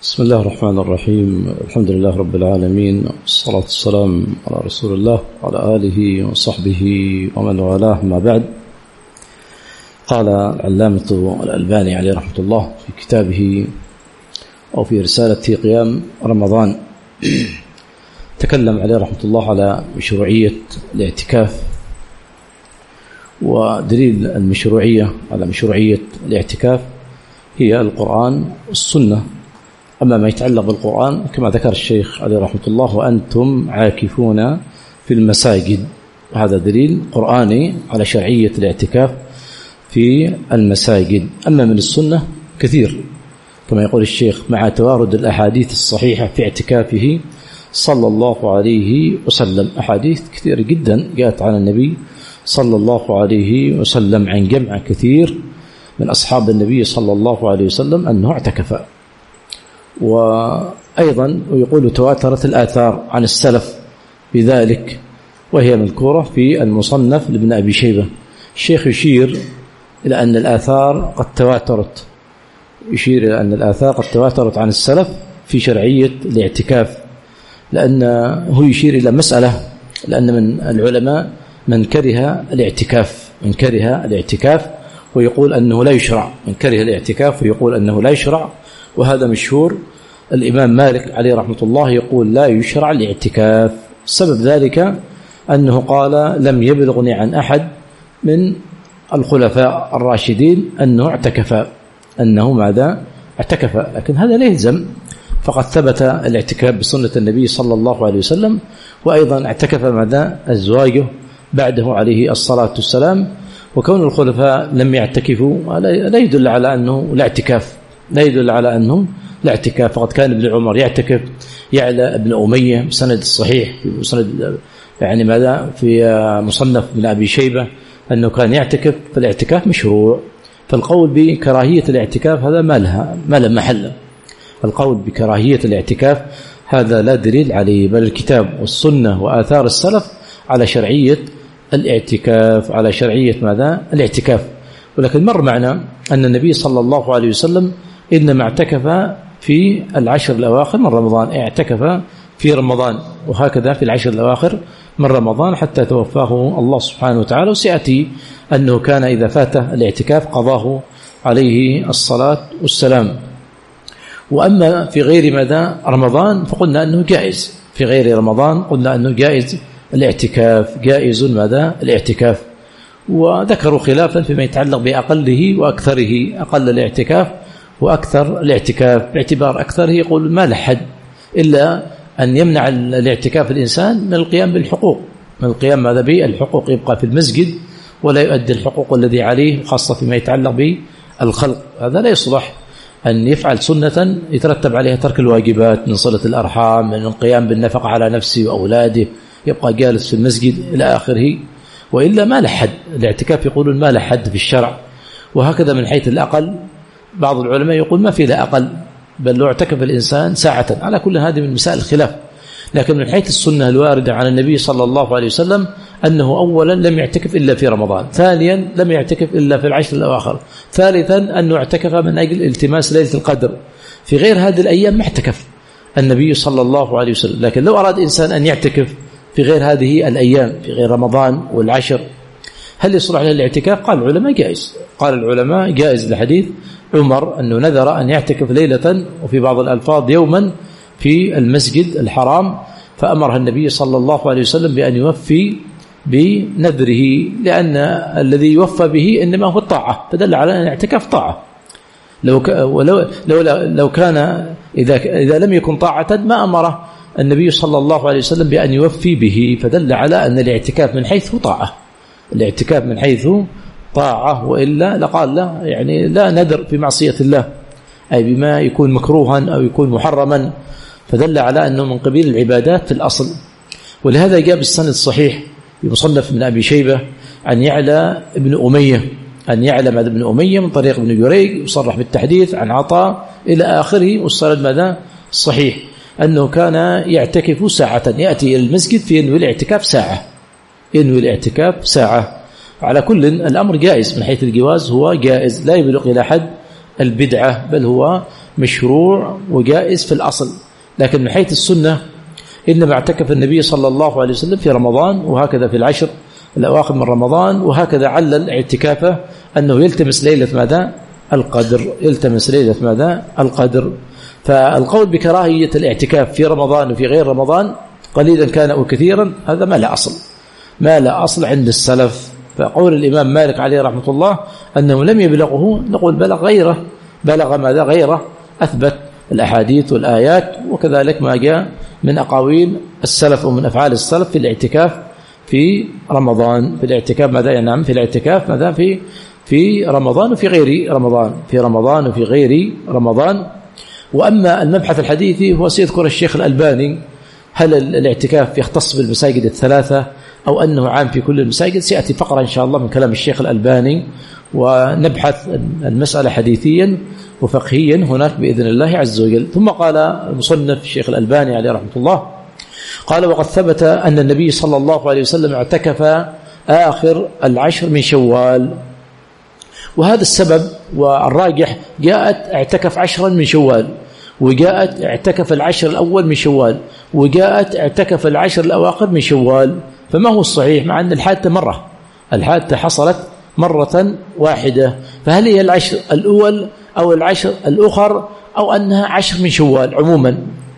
بسم الله الرحمن الرحيم. الحمد لله رب العالمين، والصلاة والسلام على رسول الله وعلى آله وصحبه ومن والاه، ما بعد. قال العلامة الألباني عليه رحمة الله في كتابه أو في رسالة قيام رمضان تكلم عليه رحمة الله على مشروعية الاعتكاف، ودليل المشروعية على مشروعية الاعتكاف هي القرآن والسنة. أما ما يتعلق بالقرآن كما ذكر الشيخ عليه رحمة الله: وأنتم عاكفون في المساجد، هذا دليل قرآني على شرعية الاعتكاف في المساجد. أما من السنة كثير كما يقول الشيخ، مع توارد الأحاديث الصحيحة في اعتكافه صلى الله عليه وسلم. أحاديث كثير جدا جاءت عن النبي صلى الله عليه وسلم عن جمع كثير من أصحاب النبي صلى الله عليه وسلم أنه اعتكف. وأيضا يقول تواترت الآثار عن السلف بذلك، وهي مذكورة في المصنف لابن أبي شيبة. الشيخ يشير إلى أن الآثار قد تواترت، يشير إلى أن الآثار قد تواترت عن السلف في شرعية الاعتكاف، لأنه يشير إلى مسألة، لأن من العلماء من كره الاعتكاف ويقول أنه لا يشرع، من كره الاعتكاف ويقول أنه لا يشرع، وهذا مشهور. الإمام مالك عليه رحمة الله يقول لا يشرع الاعتكاف. سبب ذلك أنه قال: لم يبلغني عن أحد من الخلفاء الراشدين أنه اعتكف، لكن هذا لا يلزم، فقد ثبت الاعتكاف بسنة النبي صلى الله عليه وسلم، وأيضا اعتكف مع أزواجه بعده عليه الصلاة والسلام. وكون الخلفاء لم يعتكفوا لا يدل على أنه لا اعتكاف، فقد كان ابن عمر يعتكف، يعلى ابن أمية بسند الصحيح في مصنف ابن أبي شيبة أنه كان يعتكف، فالاعتكاف مشروع. فالقول بكراهية الاعتكاف هذا ما له محل. القول بكراهية الاعتكاف هذا لا دليل عليه، بل الكتاب والسنة وآثار السلف على شرعية الاعتكاف. ولكن مر معنا أن النبي صلى الله عليه وسلم إنما اعتكف في العشر الأواخر من رمضان، اعتكف في رمضان، وهكذا في العشر الأواخر من رمضان حتى توفاه الله سبحانه وتعالى. وسيأتي أنه كان إذا فاته الاعتكاف قضاه عليه الصلاة والسلام. وأما في غير رمضان فقلنا أنه جائز، في غير رمضان قلنا أنه جائز الاعتكاف. وذكروا خلافا فيما يتعلق بأقله وأكثره، أقل الاعتكاف وأكثر الاعتكاف، باعتبار أكثره يقول ما لحد إلا أن يمنع الاعتكاف الإنسان من القيام بالحقوق، الحقوق يبقى في المسجد ولا يؤدي الحقوق الذي عليه، خاصة فيما يتعلق بالخلق. هذا لا يصلح أن يفعل سنة يترتب عليها ترك الواجبات من صلة الأرحام، من القيام بالنفقة على نفسه وأولاده، يبقى جالس في المسجد إلى آخره. وإلا ما لحد، الاعتكاف يقولون ما لحد في الشرع. وهكذا من حيث الأقل بعض العلماء يقول ما في لا أقل، بل لو اعتكف الإنسان ساعة. على كل هذه من مسائل الخلاف. لكن من حيث السنة الواردة عن النبي صلى الله عليه وسلم أنه أولا لم يعتكف إلا في رمضان، ثانيا لم يعتكف إلا في العشر الأواخر، ثالثا أنه اعتكف من أجل التماس ليلة القدر. في غير هذه الأيام ما اعتكف النبي صلى الله عليه وسلم. لكن لو أراد إنسان أن يعتكف في غير هذه الأيام، في غير رمضان والعشر، هل يصلح له الاعتكاف؟ قال العلماء جائز لحديث عمر أنه نذر أن يعتكف ليلة، وفي بعض الألفاظ يوما، في المسجد الحرام، فأمرها النبي صلى الله عليه وسلم بأن يوفي بنذره، لأن الذي يوفى به إنما هو الطاعة، فدل على أن الاعتكاف طاعة. لو كان إذا لم يكن طاعة ما أمره النبي صلى الله عليه وسلم بأن يوفي به، فدل على أن الاعتكاف من حيث طاعة، وإلا لقال لا نذر في معصية الله، أي بما يكون مكروها أو يكون محرما، فدل على أنه من قبيل العبادات في الأصل. ولهذا جاء بالسند الصحيح بمصنف من أبي شيبة عن يعلى ابن أمية من طريق ابن جريج، يصرح بالتحديث عن عطاء إلى آخره، والسند الصحيح أنه كان يعتكف ساعة، يأتي إلى المسجد في ينوي الاعتكاف ساعة. على كل الأمر جائز من حيث الجواز، هو جائز، لا يبلغ إلى حد البدعة، بل هو مشروع وجائز في الأصل، لكن من حيث السنة إنما اعتكف النبي صلى الله عليه وسلم في رمضان، وهكذا في العشر الأواخر من رمضان، وهكذا علل اعتكافه أنه يلتمس ليلة ماذا؟ القدر، يلتمس ليلة ماذا؟ القدر. فالقول بكراهية الاعتكاف في رمضان وفي غير رمضان قليلا كان أو كثيرا هذا ما لا أصل، ما لا أصل عند السلف. فقول الإمام مالك عليه رحمة الله أنه لم يبلغه، نقول بلغ غيره، بلغ ماذا؟ غيره، أثبت الأحاديث والآيات، وكذلك ما جاء من أقاويل السلف ومن أفعال السلف في الاعتكاف في رمضان، في الاعتكاف ماذا؟ ينعم في الاعتكاف ماذا؟ في رمضان وفي غير رمضان، في رمضان وفي غير رمضان. وأما المبحث الحديثي هو سيذكر الشيخ الألباني، هل الاعتكاف يختص بالمساجد الثلاثة أو أنه عام في كل المساجد؟ سيأتي فقرة إن شاء الله من كلام الشيخ الألباني، ونبحث المسألة حديثيا وفقهيا هناك بإذن الله عز وجل. ثم قال المصنف الشيخ الألباني عليه رحمة الله قال: وقد ثبت أن النبي صلى الله عليه وسلم اعتكف آخر العشر من شوال، وهذا السبب والراجح جاءت اعتكف 10 من شوال، وجاءت اعتكف العشر الأول من شوال، وجاءت اعتكف العشر الأواخر من شوال. فما هو الصحيح؟ مع أن الحادثة مرة، الحادثة حصلت مرة واحدة، فهل هي العشر الأول أو العشر الأخر أو أنها 10 من شوال عموما،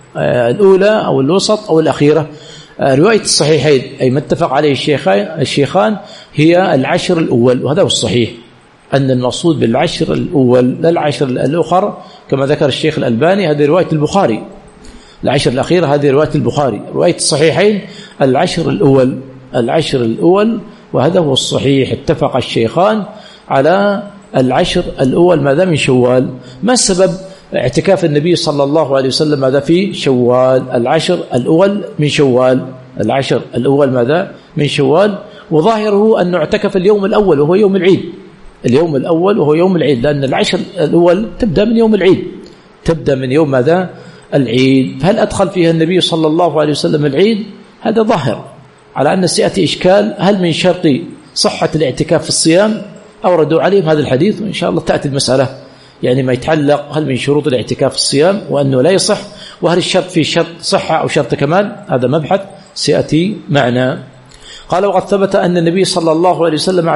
الأولى أو الوسط أو الأخيرة؟ رواية الصحيحين أي ما اتفق عليه الشيخان هي العشر الأول، وهذا هو الصحيح، أن المقصود بالعشر الأول لا العشر الأخر كما ذكر الشيخ الألباني. هذه رواية البخاري، العشر الأخيرة هذه رواية البخاري. رواية الصحيحين العشر الأول، العشر الأول، وهذا هو الصحيح. اتفق الشيخان على العشر الأول ماذا؟ من شوال. ما السبب اعتكاف النبي صلى الله عليه وسلم ماذا؟ في شوال، العشر الأول من شوال، العشر الأول ماذا؟ من شوال. وظاهره أنه اعتكف اليوم الأول وهو يوم العيد، اليوم الأول وهو يوم العيد، لأن العشر الأول تبدأ من يوم العيد، تبدأ من يوم ماذا؟ العيد. فهل أدخل فيها النبي صلى الله عليه وسلم العيد؟ هذا ظاهر، على أن سيأتي إشكال هل من شرط صحة الاعتكاف في الصيام؟ أوردوا عليهم هذا الحديث، وإن شاء الله تأتي المسألة يعني ما يتعلق هل من شروط الاعتكاف في الصيام وأنه لا يصح، وهل الشرط في شرط صحة أو شرط كمال؟ هذا مبحث سيأتي معنا. قال: وقد ثبت أن النبي صلى الله عليه وسلم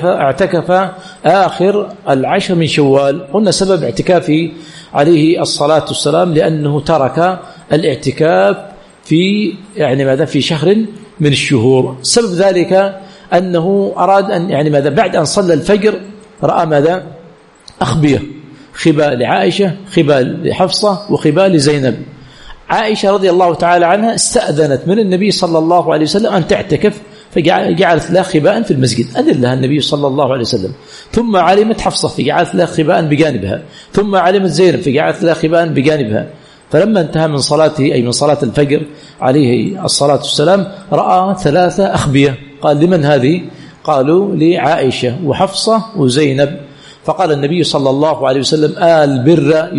اعتكف آخر العشر من شوال. قلنا سبب اعتكافه عليه الصلاة والسلام لأنه ترك الاعتكاف في يعني ماذا؟ في شهر من الشهور. سبب ذلك أنه أراد أن يعني ماذا؟ بعد أن صلى الفجر رأى ماذا؟ أخبية، خباء لعائشة، خباء لحفصة، وخباء لزينب. عائشة رضي الله تعالى عنها استأذنت من النبي صلى الله عليه وسلم أن تعتكف، فجعلت لها خباء في المسجد، أذن لها النبي صلى الله عليه وسلم. ثم علمت حفصة فجعلت لها خباء بجانبها، ثم علمت زينب فجعلت لها خباء بجانبها. فلما انتهى من صلاته أي من صلاة الفجر عليه الصلاة والسلام رأى 3 أخبية. قال: لمن هذه؟ قالوا: لعائشة وحفصة وزينب. فقال النبي صلى الله عليه وسلم: البر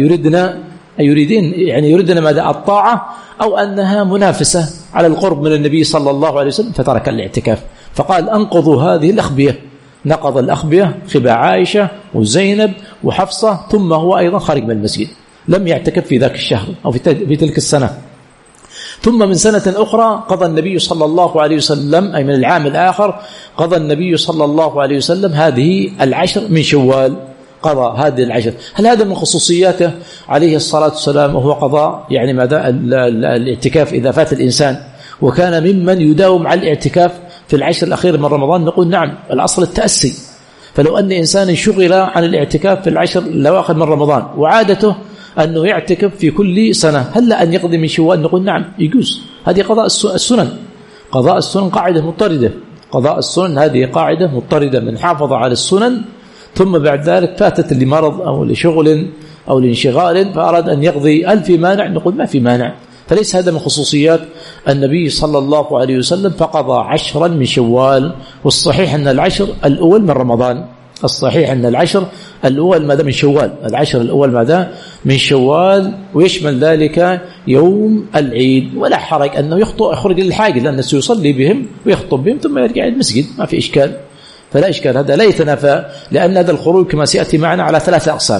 يريدن ماذا؟ الطاعة، أو أنها منافسة على القرب من النبي صلى الله عليه وسلم، فترك الاعتكاف. فقال: أنقضوا هذه الأخبية. نقض الأخبية، خباء عائشة وزينب وحفصة، ثم هو أيضا خارج من المسجد، لم يعتكف في ذاك الشهر أو في تلك السنة. ثم من سنة أخرى قضى النبي صلى الله عليه وسلم أي من العام الآخر قضى النبي صلى الله عليه وسلم هذه العشر من شوال، قضى هذه العشر. هل هذا من خصوصياته عليه الصلاة والسلام وهو قضاء يعني ماذا؟ الاعتكاف إذا فات الإنسان وكان ممن يداوم على الاعتكاف في العشر الأخير من رمضان؟ نقول نعم، الأصل التأسي. فلو أن إنسان شغل عن الاعتكاف في العشر الأواخر من رمضان وعادته أنه يعتكف في كل سنة، هل أن يقضي من شوال؟ نقول نعم يجوز. هذه قضاء السنن، قضاء السنن قاعدة مضطردة، قضاء السنن هذه قاعدة مضطردة، من حافظ على السنن ثم بعد ذلك فاتت لمرض أو لشغل أو لانشغال فأراد أن يقضي، هل في مانع؟ نقول ما في مانع. فليس هذا من خصوصيات النبي صلى الله عليه وسلم، فقضى 10 من شوال. والصحيح أن العشر الأول من رمضان، الصحيح أن العشر الأول ماذا؟ من شوال، العشر الأول ماذا؟ من شوال، ويشمل ذلك يوم العيد. ولا حرج أنه يخرج للحاجة، لأنه سيصلي بهم ويخطب بهم ثم يرجع المسجد، ما في إشكال، فلا إشكال، هذا لا يتنافى. لأن هذا الخروج كما سيأتي معنا على 3 أقسام: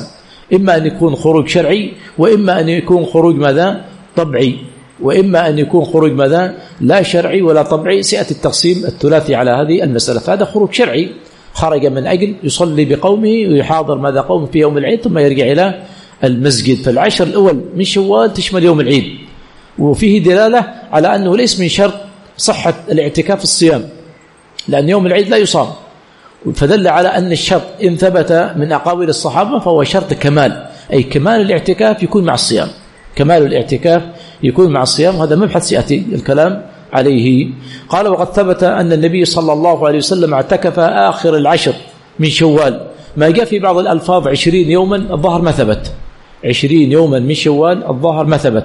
إما أن يكون خروج شرعي، وإما أن يكون خروج ماذا؟ طبعي، وإما أن يكون خروج ماذا؟ لا شرعي ولا طبعي. سيأتي التقسيم الثلاثي على هذه المسألة. فهذا خروج شرعي، خرج من أجل يصلي بقومه ويحاضر ماذا قومه في يوم العيد ثم يرجع إلى المسجد. فالعشر الأول من شوال تشمل يوم العيد، وفيه دلالة على أنه ليس من شرط صحة الاعتكاف الصيام، لأن يوم العيد لا يصام، فدل على أن الشرط إن ثبت من أقاويل الصحابة فهو شرط كمال، أي كمال الاعتكاف يكون مع الصيام، كمال الاعتكاف يكون مع الصيام. هذا مبحث سيأتي الكلام عليه. قال وقد ثبت أن النبي صلى الله عليه وسلم اعتكف آخر العشر من شوال، ما جاء في بعض الألفاظ 20 يوما الظاهر ما ثبت، 20 يوما من شوال الظاهر ما ثبت.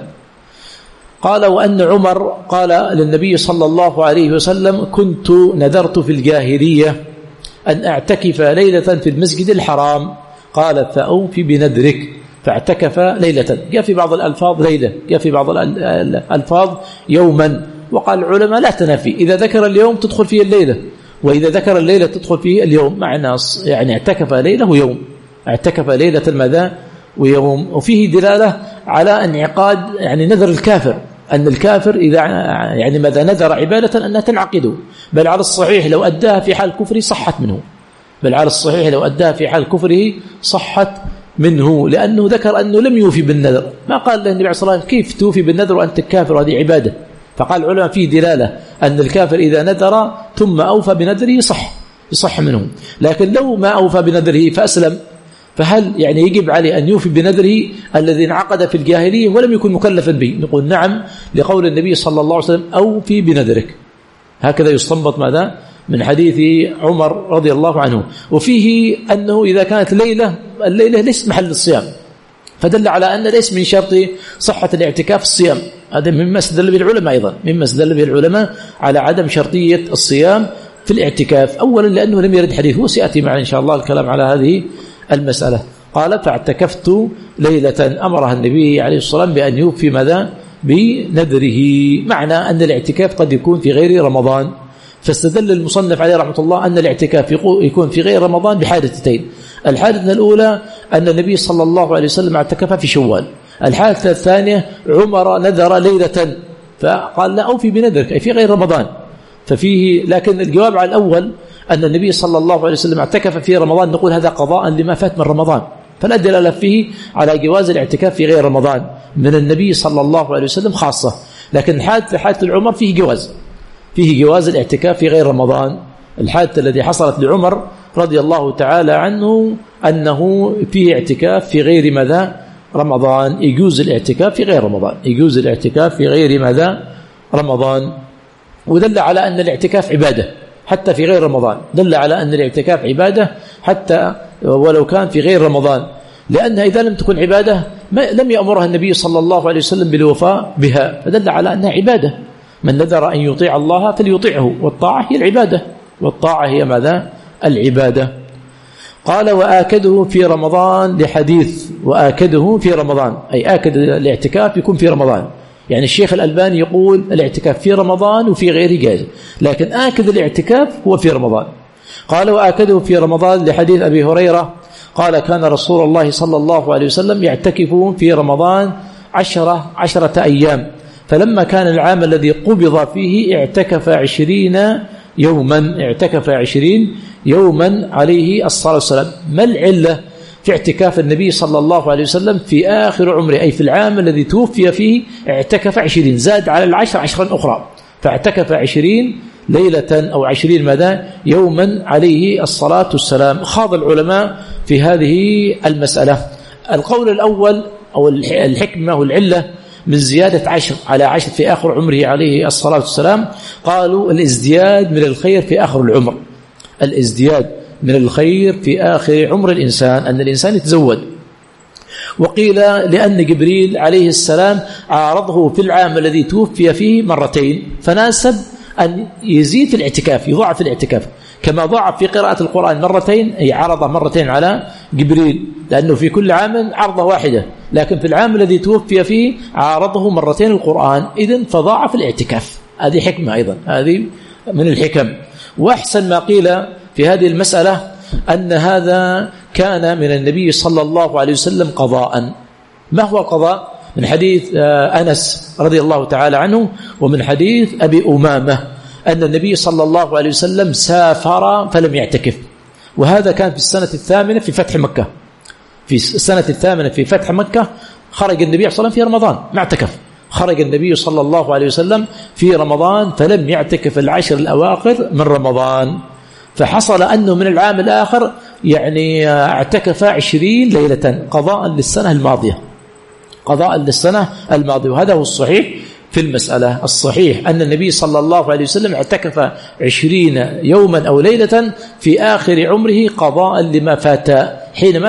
قال وأن عمر قال للنبي صلى الله عليه وسلم كنت نذرت في الجاهلية أن أعتكف ليلة في المسجد الحرام، قال فأوفي بنذرك، فاعتكف ليلة. جاء في بعض الألفاظ ليلة، جاء في بعض الألفاظ يوما. وقال العلماء لا تنافي، إذا ذكر اليوم تدخل فيه الليلة، وإذا ذكر الليلة تدخل فيه اليوم، معنى يعني اعتكف ليلة ويوم، اعتكف ليلة ماذا ويوم. وفيه دلالة على انعقاد يعني نذر الكافر، أن الكافر إذا يعني ماذا نذر عبادة أنها تنعقده، بل على الصحيح لو أداها في حال كفره صحت منه، بل على الصحيح لو أداها في حال كفره صحت منه، لأنه ذكر أنه لم يوفي بالنذر. ما قال له النبي عليه الصلاة والسلام كيف توفي بالنذر وأنت كافر، هذه عبادة. فقال العلماء فيه دلالة أن الكافر إذا نذر ثم أوفى بنذره يصح منه. لكن لو ما أوفى بنذره فأسلم، فهل يعني يجب عليه أن يوفي بنذره الذي انعقد في الجاهلية ولم يكن مكلفا به؟ نقول نعم، لقول النبي صلى الله عليه وسلم أوفي بنذرك. هكذا يستنبط ماذا من حديث عمر رضي الله عنه. وفيه أنه إذا كانت الليلة ليس محل الصيام، فدل على أن ليس من شرط صحة الاعتكاف الصيام. هذا مما استدل به العلماء، أيضا مما استدل به العلماء على عدم شرطية الصيام في الاعتكاف. أولا لأنه لم يرد حديث، وسيأتي معنا إن شاء الله الكلام على هذه المسألة. قال فاعتكفت ليلة، أمرها النبي عليه الصلاة والسلام بأن يوفي ماذا بنذره، معنى أن الاعتكاف قد يكون في غير رمضان. فاستدل المصنف عليه رحمة الله أن الاعتكاف يكون في غير رمضان بحادثتين. الحادثة الأولى أن النبي صلى الله عليه وسلم اعتكف في شوال. الحادثة الثانية عمر نذر ليلة فقال لا أوفي بنذرك، أي في غير رمضان. ففيه لكن الجواب على الأول أن النبي صلى الله عليه وسلم اعتكف في رمضان، نقول هذا قضاء لما فات من رمضان، فلا دلالة فيه على جواز الاعتكاف في غير رمضان من النبي صلى الله عليه وسلم خاصة. لكن حادثة العمر فيه جواز الاعتكاف في غير رمضان. الحادثة التي حصلت لعمر رضي الله تعالى عنه أنه فيه اعتكاف في غير ماذا رمضان، يجوز الاعتكاف في غير رمضان، يجوز الاعتكاف في غير ماذا رمضان. ودل على أن الاعتكاف عبادة حتى في غير رمضان، دل على أن الاعتكاف عبادة حتى ولو كان في غير رمضان، لأنها إذا لم تكن عبادة لم يأمرها النبي صلى الله عليه وسلم بالوفاء بها، فدل على أنها عبادة. من نذر أن يطيع الله فليطيعه، والطاعة هي العبادة، والطاعة هي ماذا العبادة. قال وآكده في رمضان لحديث وآكده في رمضان، أي آكد الاعتكاف يكون في رمضان. يعني الشيخ الألباني يقول الاعتكاف في رمضان وفي غيره جائز، لكن آكد الاعتكاف هو في رمضان. قال وآكده في رمضان لحديث أبي هريرة قال كان رسول الله صلى الله عليه وسلم يعتكف في رمضان 10 أيام، فلما كان العام الذي قبض فيه اعتكف 20 يوما عليه الصلاة والسلام. ما العلة في اعتكاف النبي صلى الله عليه وسلم في آخر عمره، أي في العام الذي توفي فيه اعتكف 20، زاد على 10 أخرى، فاعتكف 20 ليلة أو 20 ماذا يوما عليه الصلاة والسلام. خاض العلماء في هذه المسألة. القول الأول أو الحكمة والعلة من زيادة 10 على 10 في آخر عمره عليه الصلاة والسلام، قالوا الازدياد من الخير في آخر العمر، الازدياد من الخير في آخر عمر الإنسان، أن الإنسان يتزود. وقيل لأن جبريل عليه السلام عارضه في العام الذي توفي فيه مرتين، فناسب أن يزيد في الاعتكاف، يضاعف الاعتكاف، كما ضاعف في قراءة القرآن مرتين، أي عرض مرتين على جبريل، لأنه في كل عام عرضة واحدة، لكن في العام الذي توفي فيه عارضه مرتين القرآن، إذن فضاعف الاعتكاف. هذه حكمة أيضا، هذه من الحكم. وأحسن ما قيل في هذه المسألة أن هذا كان من النبي صلى الله عليه وسلم قضاء. ما هو القضاء؟ من حديث أنس رضي الله تعالى عنه ومن حديث أبي أمامة أن النبي صلى الله عليه وسلم سافر فلم يعتكف، وهذا كان في السنة الثامنة في فتح مكة. في السنة الثامنة في فتح مكة خرج النبي صلى الله عليه وسلم في رمضان ما اعتكف، خرج النبي صلى الله عليه وسلم في رمضان فلم يعتكف العشر الأواخر من رمضان، فحصل أنه من العام الآخر يعني اعتكف 20 ليلة قضاء للسنة الماضية، قضاء للسنة الماضية. وهذا هو الصحيح في المسألة. الصحيح أن النبي صلى الله عليه وسلم اعتكف 20 يوما أو ليلة في آخر عمره قضاء لما فات حينما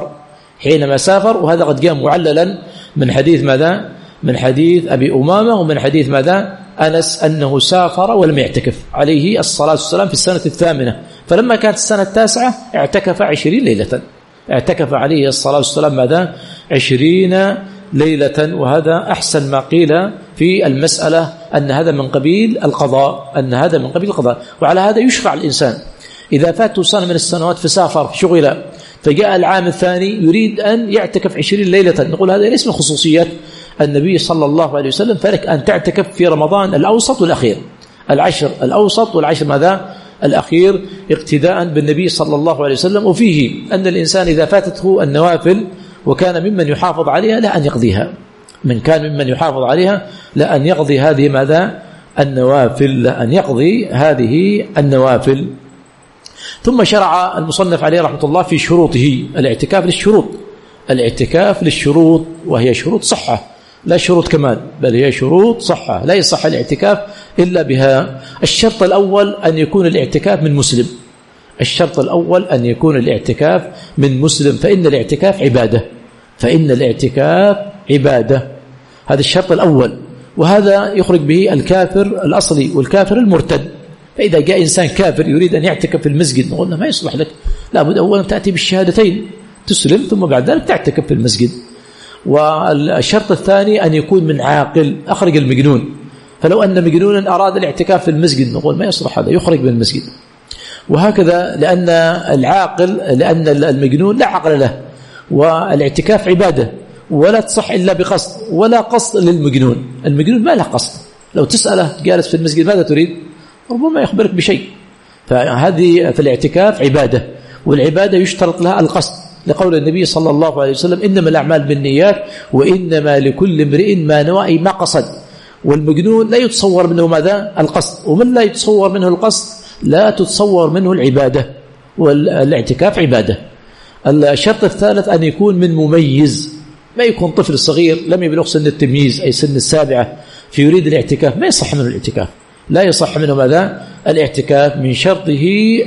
سافر، وهذا قد جاء معللا من حديث ماذا؟ من حديث أبي أمامة ومن حديث ماذا؟ أنس أنه سافر ولم يعتكف عليه الصلاة والسلام في السنة الثامنة، فلما كانت السنة التاسعة اعتكف 20 ليلة، اعتكف عليه الصلاة والسلام ماذا؟ 20 ليلة. وهذا أحسن ما قيل في المسألة أن هذا من قبيل القضاء، وعلى هذا يشرع الإنسان إذا فاته سنة من السنوات فسافر شغل فجاء العام الثاني يريد أن يعتكف 20 ليلة، نقول هذا ليس من خصوصيات النبي صلى الله عليه وسلم، فلك أن تعتكف في رمضان الأوسط والأخير، العشر الأوسط والعشر ماذا؟ الأخير، اقتداء بالنبي صلى الله عليه وسلم. وفيه أن الإنسان إذا فاتته النوافل وكان ممن يحافظ عليها لا أن يقضيها، من كان ممن يحافظ عليها لا أن يقضي هذه ماذا؟ النوافل، لا أن يقضي هذه النوافل. ثم شرع المصنف عليه رحمة الله في شروطه. الاعتكاف للشروط، وهي شروط صحة لا شروط كمال، بل هي شروط صحة، لا يصح الاعتكاف إلا بها. الشرط الأول أن يكون الاعتكاف من مسلم، الشرط الأول أن يكون الاعتكاف من مسلم، فإن الاعتكاف عبادة، هذا الشرط الأول، وهذا يخرج به الكافر الأصلي والكافر المرتد. فإذا جاء إنسان كافر يريد أن يعتكف في المسجد نقول له ما يصلح لك، لابد أولا تأتي بالشهادتين تسلم ثم بعد ذلك تعتكف في المسجد. والشرط الثاني أن يكون من عاقل، أخرج المجنون، فلو أن مجنونا أراد الاعتكاف في المسجد نقول ما يصلح، هذا يخرج من المسجد. وهكذا لأن المجنون لا عقل له، والاعتكاف عبادة ولا تصح إلا بقصد، ولا قصد للمجنون، المجنون ما له قصد، لو تسأله جالس في المسجد ماذا تريد ربما يخبرك بشيء. في الاعتكاف عبادة، والعبادة يشترط لها القصد، لقول النبي صلى الله عليه وسلم إنما الأعمال بالنيات وإنما لكل امرئ ما نوى ما قصد. والمجنون لا يتصور منه ماذا؟ القصد، ومن لا يتصور منه القصد لا تتصور منه العبادة، والاعتكاف عبادة. الشرط الثالث أن يكون من مميز، ما يكون طفل صغير لم يبلغ سن التمييز أي سن السابعة فيريد الاعتكاف، ما يصح منه الاعتكاف، لا يصح منه ماذا؟ الاعتكاف. من شرطه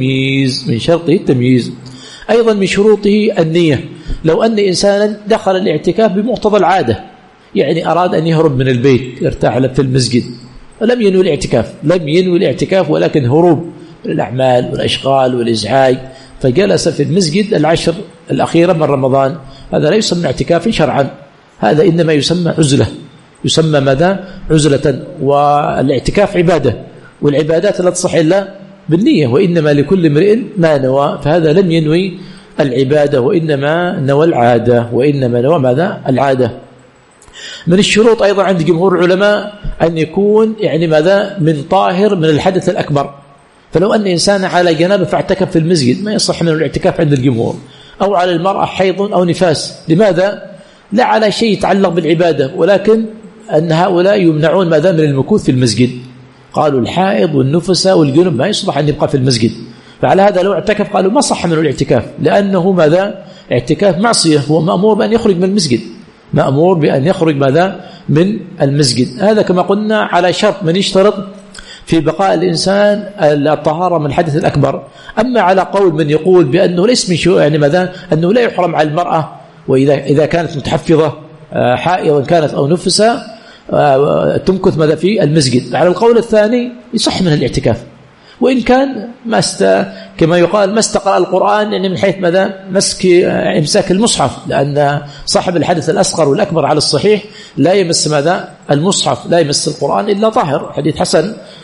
التمييز. أيضا من شروطه النية. لو أن إنسانا دخل الاعتكاف بمقتضى العادة، يعني أراد أن يهرب من البيت يرتاح في المسجد، لم ينوي الاعتكاف ولكن هروب من الأعمال والأشغال والإزعاج، فجلس في المسجد العشر الأخيرة من رمضان، هذا لا يسمى اعتكاف شرعا، هذا إنما يسمى عزلة، يسمى ماذا؟ عزلة. والاعتكاف عبادة، والعبادات لا تصح إلا بالنية، وإنما لكل امرئ ما نوى، فهذا لم ينوي العبادة وإنما نوى العادة، وإنما نوى ماذا؟ العادة. من الشروط أيضا عند جمهور العلماء أن يكون يعني ماذا؟ من طاهر من الحدث الأكبر، فلو أن إنسان على جنابه فاعتكف في المسجد ما يصح منه الاعتكاف عند الجمهور، أو على المرأة حيض أو نفاس. لماذا؟ لا على شيء يتعلق بالعبادة، ولكن أن هؤلاء يمنعون ماذا؟ من المكوث في المسجد، قالوا الحائض والنفساء والجنب ما يصلح أن يبقى في المسجد، فعلى هذا لو اعتكف قالوا ما صح منه الاعتكاف، لأنه ماذا؟ اعتكاف معصية، هو مأمور بأن يخرج من المسجد، مأمور بأن يخرج ماذا؟ من المسجد. هذا كما قلنا على شرط من يشترط في بقاء الإنسان الطهارة من الحدث الأكبر. أما على قول من يقول بأنه ليس من شيء، يعني ماذا؟ أنه لا يحرم على المرأة وإذا كانت متحفظة حائضا كانت أو نفسا تمكث ماذا؟ في المسجد. على القول الثاني يصح من الاعتكاف، وإن كان كما يقال ما استقرأ القرآن، يعني من حيث ماذا؟ إمساك المصحف، لأن صاحب الحدث الأصغر والأكبر على الصحيح لا يمس ماذا؟ المصحف، لا يمس القرآن إلا طاهر، حديث حسن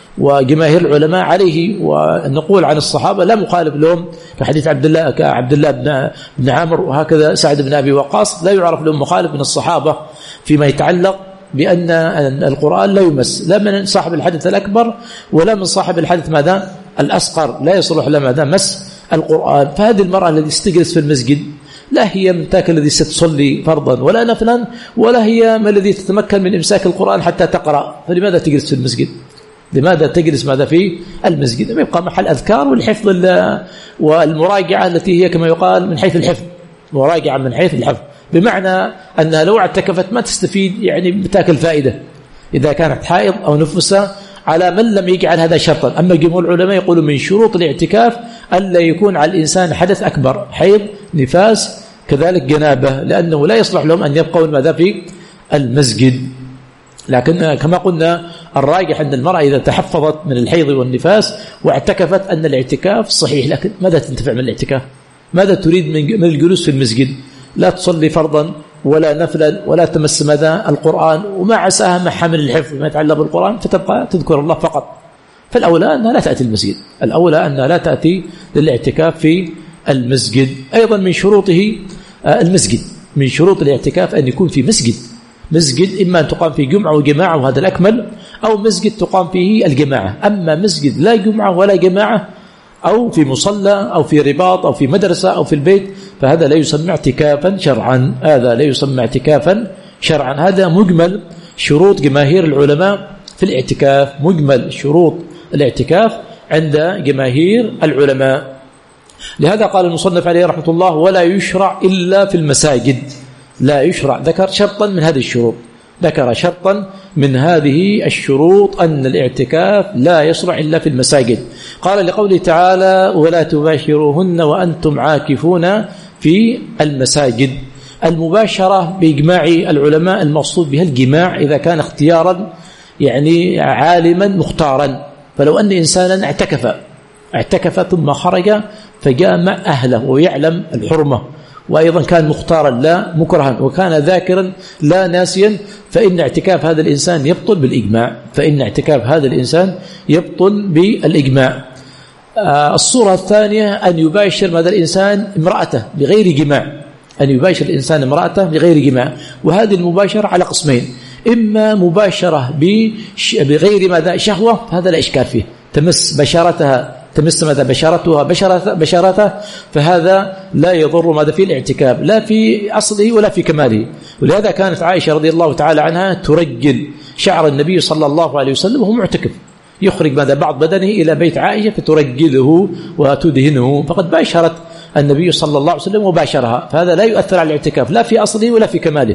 وجماهير العلماء عليه، ونقول عن الصحابة لا مخالف لهم كحديث عبد الله بن عامر، وهكذا سعد بن أبي وقاص لا يعرف لهم مخالف من الصحابة فيما يتعلق بأن القرآن لا يمس لا من صاحب الحدث الأكبر ولا من صاحب الحدث ماذا الأصغر، لا يصلح له ماذا مس القرآن. فهذه المرأة التي تجلس في المسجد لا هي من تاك الذي ستصلي فرضا ولا نفلا، ولا هي من الذي تتمكن من إمساك القرآن حتى تقرأ، فلماذا تجلس في المسجد؟ لماذا تجلس ماذا في المسجد؟ يبقى محل أذكار والحفظ والمراجعة التي هي كما يقال من حيث الحفظ، مراجعة من حيث الحفظ، بمعنى أنها لو اعتكفت ما تستفيد يعني بتاكل فائدة إذا كانت حائض أو نفسها، على من لم يجعل هذا شرطا. أما جمهور العلماء يقولون من شروط الاعتكاف ألا يكون على الإنسان حدث أكبر، حيض، نفاس، كذلك جنابة، لأنه لا يصلح لهم أن يبقوا ماذا في المسجد. لكن كما قلنا الراجح أن المرأة إذا تحفظت من الحيض والنفاس واعتكفت أن الاعتكاف صحيح. لكن ماذا تنتفع من الاعتكاف؟ ماذا تريد من الجلوس في المسجد؟ لا تصلي فرضا ولا نفلا ولا تمس ماذا القرآن، وما عساها مع حمل الحفظ ما يتعلق بالقرآن، فتبقى تذكر الله فقط. فالأولى أنها لا تأتي المسجد، الأولى أنها لا تأتي للاعتكاف في المسجد. أيضا من شروطه المسجد، من شروط الاعتكاف أن يكون في مسجد إما أن تقام فيه جمعة وجماعة وهذا الأكمل، أو مسجد تقام فيه الجماعة. أما مسجد لا جمعة ولا جماعة أو في مصلى أو في رباط أو في مدرسة أو في البيت، فهذا لا يسمى اعتكافا شرعا، هذا لا يسمى اعتكافا شرعا. هذا مجمل شروط جماهير العلماء في الاعتكاف، مجمل شروط الاعتكاف عند جماهير العلماء. لهذا قال المصنف عليه رحمة الله ولا يشرع إلا في المساجد. لا يشرع، ذكر شرطا من هذه الشروط، ذكر شرطا من هذه الشروط أن الاعتكاف لا يشرع إلا في المساجد. قال لقوله تعالى ولا تباشروهن وأنتم عاكفون في المساجد. المباشرة بإجماع العلماء المقصود بها الجماع إذا كان اختيارا يعني عالما مختارا. فلو أن إنسانا اعتكف ثم خرج فجامع أهله ويعلم الحرمة، وأيضا كان مختارا لا مكرها، وكان ذاكرا لا ناسيا، فإن اعتكاف هذا الإنسان يبطل بالإجماع، فإن اعتكاف هذا الإنسان يبطل بالإجماع. الصورة الثانية أن يباشر هذا الإنسان امرأته بغير جماع، أن يباشر الإنسان امرأته بغير جماع، وهذه المباشرة على قسمين: إما مباشرة بغير ماذا شهوة، هذا لا إشكال فيه، تمس بشرتها، تمس ماذا بشرته، فهذا لا يضر ماذا في الاعتكاف لا في أصله ولا في كماله. ولهذا كانت عائشة رضي الله تعالى عنها ترجل شعر النبي صلى الله عليه وسلم وهو معتكف، يخرج ماذا بعض بدنه إلى بيت عائشة فترجله وتدهنه، فقد باشرت النبي صلى الله عليه وسلم وباشرها، فهذا لا يؤثر على الاعتكاف لا في أصله ولا في كماله.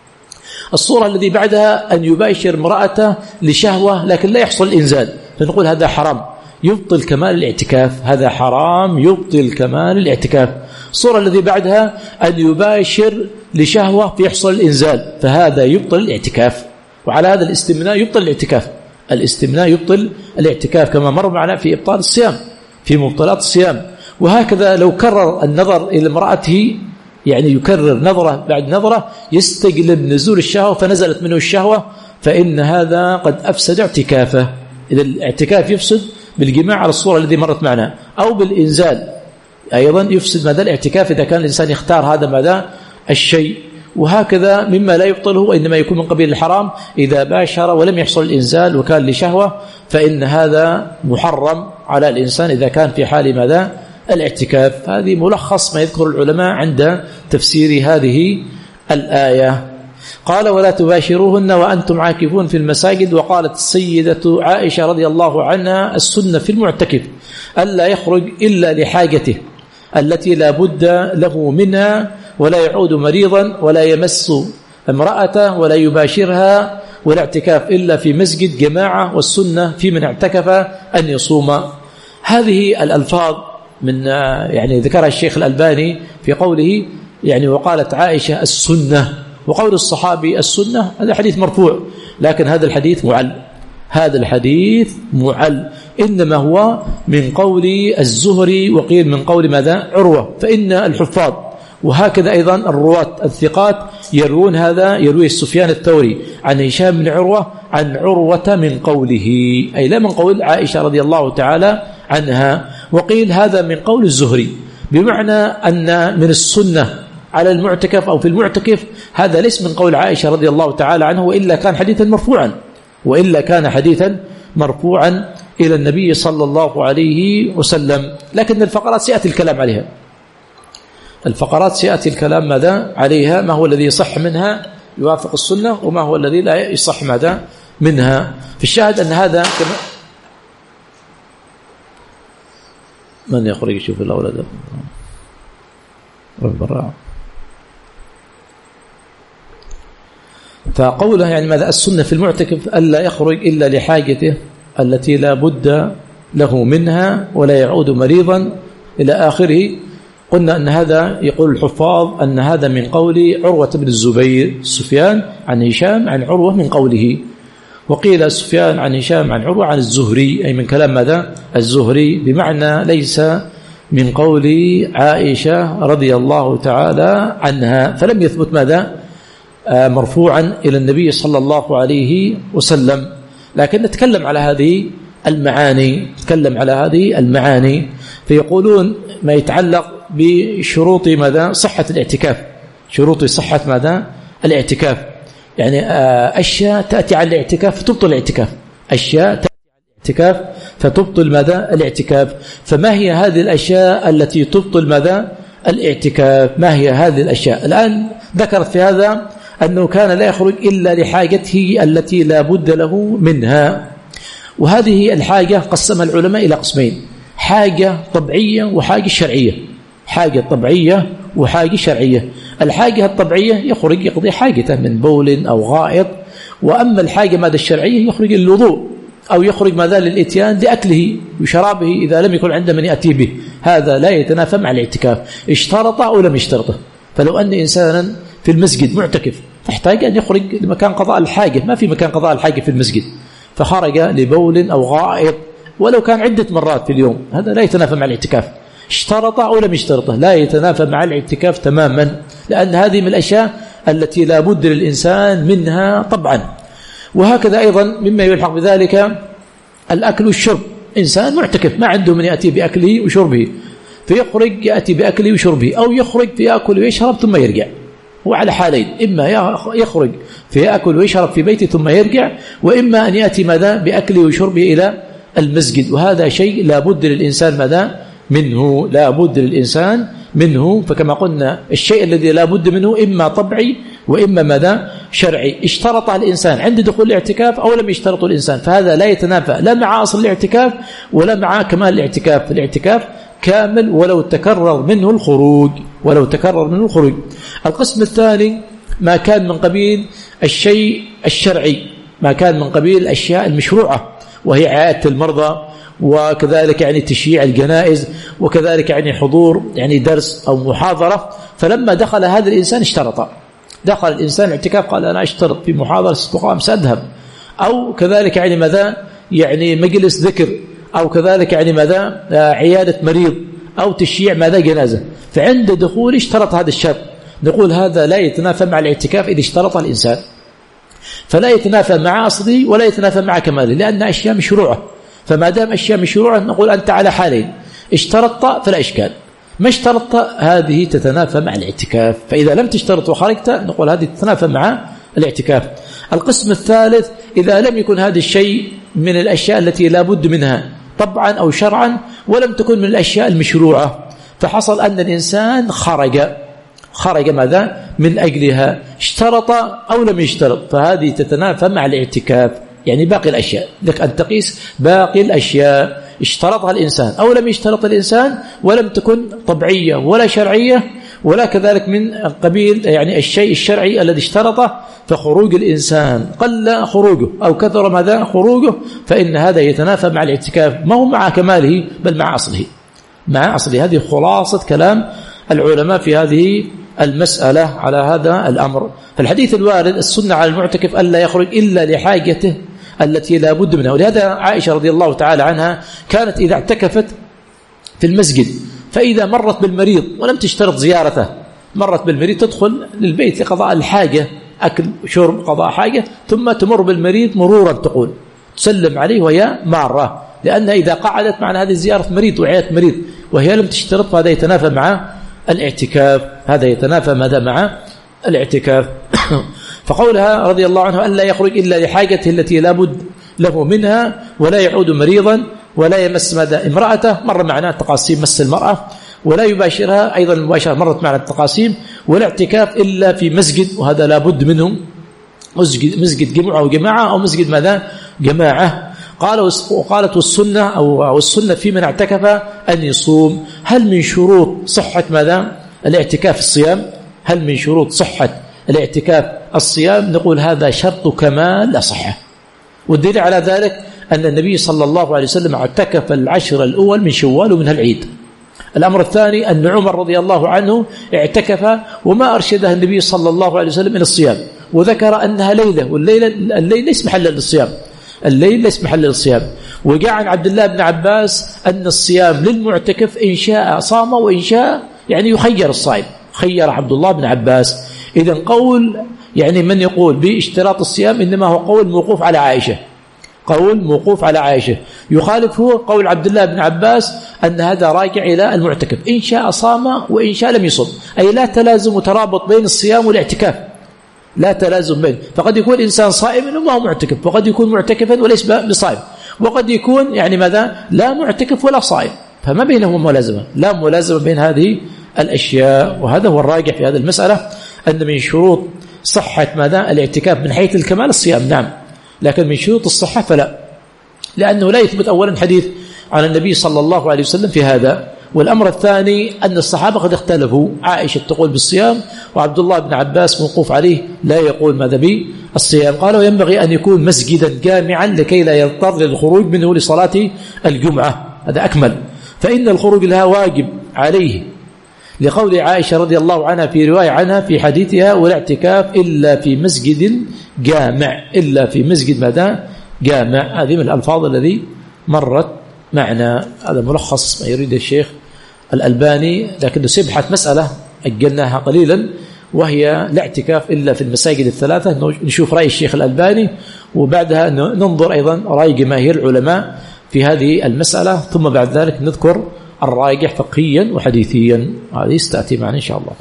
الصورة الذي بعدها أن يباشر امرأته لشهوة لكن لا يحصل الإنزال، فنقول هذا حرام يبطل كمال الاعتكاف، هذا حرام يبطل كمال الاعتكاف. الصورة الذي بعدها أن يباشر لشهوة فيحصل الإنزال، فهذا يبطل الاعتكاف. وعلى هذا الاستمناء يبطل الاعتكاف، الاستمناء يبطل الاعتكاف كما مر معنا في إبطال الصيام، في مبطلات الصيام. وهكذا لو كرر النظر إلى امرأته، يعني يكرر نظرة بعد نظرة يستجلب نزول الشهوة فنزلت منه الشهوة، فإن هذا قد أفسد اعتكافه. إذا الاعتكاف يفسد بالجماع على الصورة التي مرت معنا، أو بالإنزال أيضا يفسد ماذا الاعتكاف إذا كان الإنسان يختار هذا ماذا الشيء. وهكذا مما لا يبطله وإنما يكون من قبيل الحرام إذا باشر ولم يحصل الإنزال وكان لشهوة، فإن هذا محرم على الإنسان إذا كان في حال ماذا الاعتكاف. هذه ملخص ما يذكر العلماء عند تفسير هذه الآية. قال ولا تباشروهن وأنتم عاكفون في المساجد. وقالت السيدة عائشة رضي الله عنها السنة في المعتكف ألا يخرج إلا لحاجته التي لا بد له منها، ولا يعود مريضا، ولا يمس امرأته، ولا يباشرها، ولا اعتكاف إلا في مسجد جماعة، والسنة في من اعتكف أن يصوم. هذه الألفاظ من يعني ذكرها الشيخ الألباني في قوله يعني وقالت عائشة السنة، وقول الصحابي السنة، هذا حديث مرفوع، لكن هذا الحديث معل، هذا الحديث معل، إنما هو من قول الزهري وقيل من قول ماذا عروة. فإن الحفاظ وهكذا أيضا الرواة الثقات يروون هذا، يروي سفيان الثوري عن هشام بن عروة عن عروة من قوله، أي لا من قول عائشة رضي الله تعالى عنها. وقيل هذا من قول الزهري، بمعنى أن من السنة على المعتكف أو في المعتكف هذا ليس من قول عائشة رضي الله تعالى عنه، وإلا كان حديثا مرفوعا إلى النبي صلى الله عليه وسلم. لكن الفقرات سيأتي الكلام عليها، ماذا عليها، ما هو الذي يصح منها يوافق السنة، وما هو الذي لا يصح ماذا منها. في الشاهد أن هذا كما من يخرج يشوف الأولاد والبراء. فقوله يعني ماذا السنة في المعتكف ألا يخرج إلا لحاجته التي لا بد له منها ولا يعود مريضا إلى آخره. قلنا أن هذا يقول الحفاظ أن هذا من قول عروة بن الزبير، سفيان عن هشام عن عروة من قوله. وقيل سفيان عن هشام عن عروة عن الزهري، أي من كلام ماذا الزهري، بمعنى ليس من قول عائشة رضي الله تعالى عنها، فلم يثبت ماذا مرفوعا إلى النبي صلى الله عليه وسلم. لكن نتكلم على هذه المعاني، فيقولون ما يتعلق بشروط ماذا صحة الاعتكاف، شروط صحة ماذا الاعتكاف، يعني أشياء تأتي على الاعتكاف فتبطل الاعتكاف، أشياء تأتي على الاعتكاف فتبطل ماذا الاعتكاف. فما هي هذه الأشياء التي تبطل ماذا الاعتكاف؟ ما هي هذه الأشياء؟ الآن ذكرت في هذا أنه كان لا يخرج إلا لحاجته التي لا بد له منها. وهذه الحاجة قسم العلماء إلى قسمين، حاجة طبيعية وحاجة شرعية. حاجة طبيعية وحاجة شرعية. الحاجة الطبيعية يخرج يقضي حاجته من بول أو غائط، وأما الحاجة ماذا الشرعية يخرج للوضوء أو يخرج ماذا للإتيان لأكله وشرابه إذا لم يكن عنده من يأتي به. هذا لا يتنافى مع الاعتكاف، اشترطه أو لم يشترطه. فلو أن إنسانا في المسجد معتكف تحتاج أن يخرج لمكان قضاء الحاجة، ما في مكان قضاء الحاجة في المسجد، فخرج لبول أو غائط ولو كان عدة مرات في اليوم، هذا لا يتنافى مع الاعتكاف. اشترط أو لم يشترطه لا يتنافى مع الاعتكاف تماما، لأن هذه من الأشياء التي لا بد للإنسان منها طبعا. وهكذا أيضا مما يلحق بذلك الأكل والشرب. إنسان معتكف ما عنده من يأتي بأكله وشربه، فيخرج يأتي بأكله وشربه، أو يخرج فيأكل ويشرب ثم يرجع. هو على حالين، إما يخرج فيأكل ويشرب في بيته ثم يرجع، وإما أن يأتي ماذا بأكله وشربه إلى المسجد. وهذا شيء لا بد للإنسان ماذا منه، لا بد للإنسان منه. فكما قلنا الشيء الذي لا بد منه إما طبيعي وإما ماذا شرعي. اشترط الإنسان عند دخول الاعتكاف أو لم يشترط الإنسان، فهذا لا يتنافى لا مع أصل الاعتكاف ولا مع كمال الاعتكاف. الاعتكاف كامل ولو تكرر منه الخروج. القسم الثاني ما كان من قبيل الشيء الشرعي، ما كان من قبيل الأشياء المشروعة، وهي عيادة المرضى، وكذلك يعني تشييع الجنائز، وكذلك يعني حضور يعني درس أو محاضرة. فلما دخل هذا الإنسان اشترط، دخل الإنسان الاعتكاف قال أنا أشترط في محاضرة ستقام سأذهب، أو كذلك يعني ماذا يعني مجلس ذكر، أو كذلك يعني ماذا عيادة مريض، أو تشييع ماذا جنازة. فعند دخول اشترط هذا الشرط، نقول هذا لا يتنافى مع الاعتكاف إذا اشترط الإنسان، فلا يتنافى مع أصله ولا يتنافى مع كماله، لأن أشياء مشروعة. فما دام أشياء مشروعة نقول أنت على حالين، اشترطت فلا إشكال، ما اشترطت هذه تتنافى مع الاعتكاف. فإذا لم تشترط وخرجت نقول هذه تتنافى مع الاعتكاف. القسم الثالث إذا لم يكن هذا الشيء من الأشياء التي لا بد منها طبعا أو شرعا، ولم تكن من الأشياء المشروعة، فحصل أن الإنسان خرج ماذا من أجلها، اشترط أو لم يشترط، فهذه تتنافى مع الاعتكاف. يعني باقي الأشياء لك أن تقيس باقي الأشياء اشترطها الإنسان أو لم يشترط الإنسان، ولم تكن طبيعية ولا شرعية ولا كذلك من قبيل يعني الشيء الشرعي الذي اشترطه، فخروج الإنسان قل خروجه أو كثر ماذا خروجه، فإن هذا يتنافى مع الاعتكاف، ما هو مع كماله بل مع أصله. هذه خلاصة كلام العلماء في هذه المسألة على هذا الأمر. فالحديث الوارد السنة على المعتكف ألا يخرج إلا لحاجته التي لا بد منها. ولهذا عائشة رضي الله تعالى عنها كانت إذا اعتكفت في المسجد فإذا مرت بالمريض ولم تشترط زيارته، مرت بالمريض تدخل للبيت لقضاء الحاجة أكل شرب قضاء حاجة، ثم تمر بالمريض مرورا تقول تسلم عليه وهي مارة، لأنها إذا قعدت معنى هذه زيارة مريض وعيادة مريض وهي لم تشترط، فهذا يتنافى مع الاعتكاف، هذا يتنافى ماذا مع الاعتكاف. فقولها رضي الله عنه ألا يخرج إلا لحاجته التي لا بد له منها، ولا يعود مريضا، ولا يمس ماذا امرأته، مر معنا التقاسيم مس المرأة، ولا يباشرها أيضا المباشرة مرت معنا التقاسيم، ولا اعتكاف إلا في مسجد، وهذا لا بد منه، مسجد جمعة أو جماعة أو مسجد ماذا جماعة. قالت والسنة أو السنة في من اعتكف أن يصوم. هل من شروط صحة ماذا الاعتكاف الصيام؟ هل من شروط صحة الاعتكاف الصيام؟ نقول هذا شرط كمال لا صحة، والدليل على ذلك أن النبي صلى الله عليه وسلم اعتكف العشر الأول من شوال ومنها العيد. الأمر الثاني أن عمر رضي الله عنه اعتكف وما أرشده النبي صلى الله عليه وسلم إلى الصيام، وذكر أنها ليلة، والليل ليس محل للصيام، الليل ليس محل للصيام. وجاء عن عبد الله بن عباس أن الصيام للمعتكف إن شاء صام وإن شاء يعني يخير الصائم، خير عبد الله بن عباس. إذن قول يعني من يقول باشتراط الصيام إنما هو قول موقوف على عائشة، قول موقوف على عائشة، يخالف هو قول عبد الله بن عباس أن هذا راجع إلى المعتكف، إن شاء صام وإن شاء لم يصم، أي لا تلازم وترابط بين الصيام والاعتكاف، لا تلازم بين. فقد يكون إنسان صائم وما هو معتكف، وقد يكون معتكفا وليس بصائم، وقد يكون يعني ماذا لا معتكف ولا صائم، فما بينهما ملازمة، لا ملازمة بين هذه الأشياء. وهذا هو الراجح في هذه المسألة، أن من شروط صحة ماذا الاعتكاف من حيث الكمال الصيام، نعم، لكن من شروط الصحة فلا، لأنه لا يثبت أولا حديث عن النبي صلى الله عليه وسلم في هذا. والأمر الثاني أن الصحابة قد اختلفوا، عائشة تقول بالصيام وعبد الله بن عباس موقوف عليه لا يقول ماذا بالصيام. قالوا ينبغي أن يكون مسجدا جامعا لكي لا يضطر للخروج منه لصلاة الجمعة، هذا أكمل، فإن الخروج لها واجب عليه، لقول عائشة رضي الله عنها في رواية عنها في حديثها ولا اعتكاف إلا في مسجد جامع، إلا في مسجد ماذا جامع. هذه من الألفاظ الذي مرت معنا. هذا ملخص ما يريد الشيخ الألباني، لكنه سيبحث مسألة أجلناها قليلا، وهي لا اعتكاف إلا في المساجد الثلاثة. نشوف رأي الشيخ الألباني، وبعدها ننظر أيضا رأي جماهير العلماء في هذه المسألة، ثم بعد ذلك نذكر الراجح فقهيا وحديثيا. هذه ستأتي معنا إن شاء الله.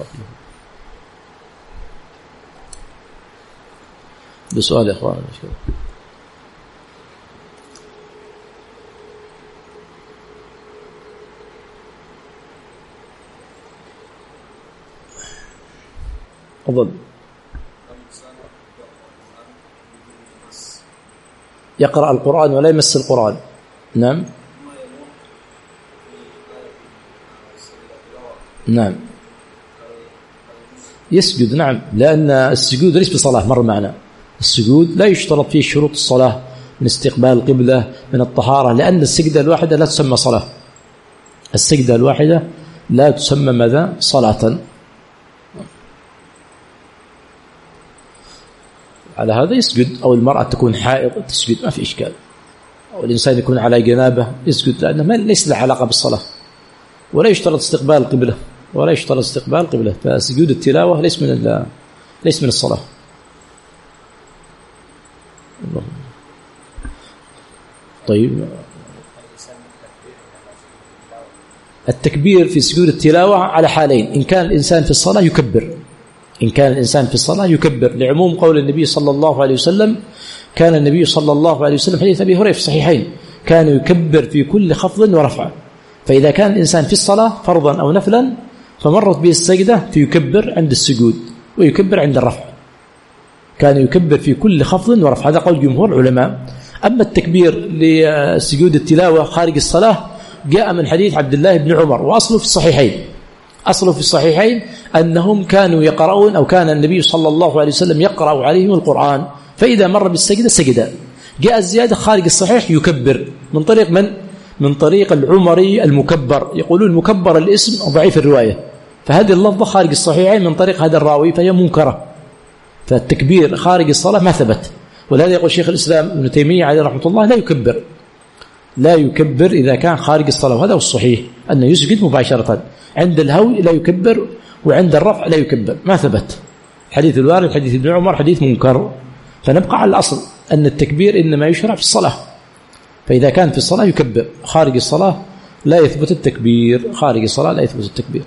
بسؤال يا إخوان. أفضل. يقرأ القرآن ولا يمس القرآن. نعم نعم يسجد، نعم، لأن السجود ليس بصلاة، مر معنا السجود لا يشترط فيه شروط الصلاة من استقبال القبلة من الطهارة، لأن السجدة الواحدة لا تسمى صلاة، السجدة الواحدة لا تسمى ماذا صلاة. على هذا يسجد، أو المرأة تكون حائض تسجد ما في إشكال، أو الإنسان يكون على جنابه يسجد، لأنه ليس له علاقة بالصلاة، ولا يشترط استقبال القبلة، ولا يشترط استقبال القبلة، فسجود التلاوة ليس من الصلاة. طيب، التكبير في سجود التلاوة على حالين: إن كان الإنسان في الصلاة يكبر، إن كان الإنسان في الصلاة يكبر، لعموم قول النبي صلى الله عليه وسلم، كان النبي صلى الله عليه وسلم حديث أبي هريرة في الصحيحين كان يكبر في كل خفض ورفع، فإذا كان الإنسان في الصلاة فرضا أو نفلا فمرت به السجدة فيكبر عند السجود ويكبر عند الرفع، كان يكبر في كل خفض ورفع، هذا قول جمهور العلماء. أما التكبير لسجود التلاوة خارج الصلاة جاء من حديث عبد الله بن عمر، وأصله في الصحيحين، أصله في الصحيحين أنهم كانوا يقرؤون، أو كان النبي صلى الله عليه وسلم يقرأ عليهم القرآن، فإذا مر بالسجدة سجدا. جاء الزيادة خارج الصحيح يكبر من طريق من طريق العمري المكبر، يقولون المكبر الاسم ضعيف الرواية، فهذه اللفظة خارج الصحيحين من طريق هذا الراوي فهي منكرة، فالتكبير خارج الصلاة ما ثبت. ولهذا يقول شيخ الإسلام ابن تيمية عليه رحمة الله لا يكبر إذا كان خارج الصلاة، وهذا هو الصحيح أنه يسجد مباشرة، عند الهوي لا يكبر وعند الرفع لا يكبر، ما ثبت. الحديث الوارد حديث ابن عمر حديث منكر، فنبقى على الأصل أن التكبير إنما يشرع في الصلاة، فإذا كان في الصلاة يكبر، خارج الصلاة لا يثبت التكبير، خارج الصلاة لا يثبت التكبير.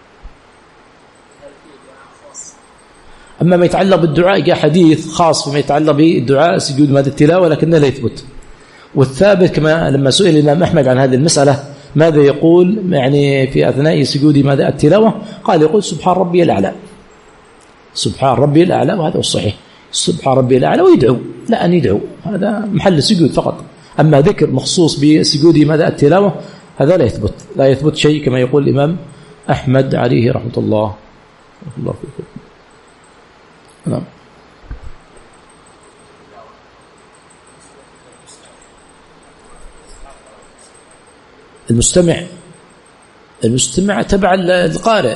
أما ما يتعلق بالدعاء جاء حديث خاص فيما يتعلق بالدعاء سجود ماذا التلاوة لكنه لا يثبت. والثابت كما لما سئل الإمام أحمد عن هذه المسألة ماذا يقول يعني في أثناء سجود ماذا التلاوة، قال يقول سبحان ربي الأعلى، سبحان ربي الأعلى، وهذا هو الصحيح، سبحان ربي الأعلى، ويدعو، لا أن يدعو، هذا محل السجود فقط. أما ذكر مخصوص بسجود ماذا التلاوة هذا لا يثبت، لا يثبت شيء كما يقول الإمام أحمد عليه رحمة الله. الله فيكم. نعم. المستمع تبع القارئ،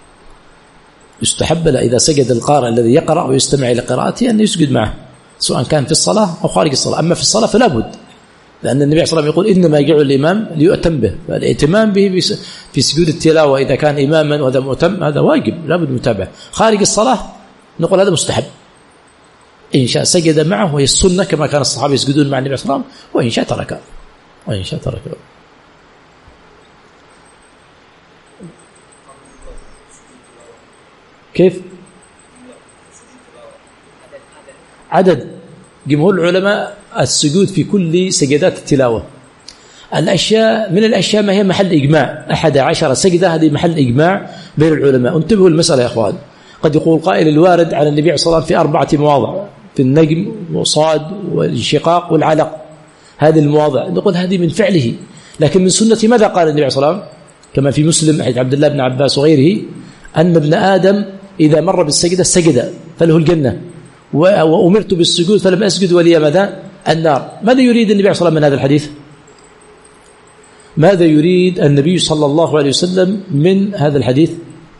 يستحب له إذا سجد القارئ الذي يقرأ ويستمع إلى قراءته أن يسجد معه سواء كان في الصلاة أو خارج الصلاة. أما في الصلاة فلا بد، لأن النبي صلى الله عليه وسلم يقول إنما يجعل الإمام ليؤتم به، فالائتمام به في سجود التلاوة إذا كان إماما وهذا مؤتم هذا واجب لا بد متابعة. خارج الصلاة نقول هذا مستحب، إن شاء سجد معه وهي السنة كما كان الصحابة يسجدون مع النبي صلى الله عليه وسلم، وإن شاء ترك، وإن شاء ترك. كيف عدد جمهور العلماء السجود في كل سجدات التلاوة؟ الأشياء من الأشياء ما هي محل إجماع، 11 سجدة هذه محل إجماع بين العلماء. انتبهوا المسألة يا أخوان، قد يقول قائل الوارد على النبي صلى الله عليه وسلم في 4 مواضع، في النجم وصاد والانشقاق والعلق، هذه المواضع نقول هذه من فعله، لكن من سنة ماذا قال النبي صلى الله عليه وسلم كما في مسلم حديث عبد الله بن عباس وغيره أن ابن آدم إذا مر بالسجدة سجد فله الجنة، وأمرت بالسجود فلم أسجد ولي ماذا النار. ماذا يريد النبي صلى الله عليه وسلم من هذا الحديث؟ ماذا يريد النبي صلى الله عليه وسلم من هذا الحديث؟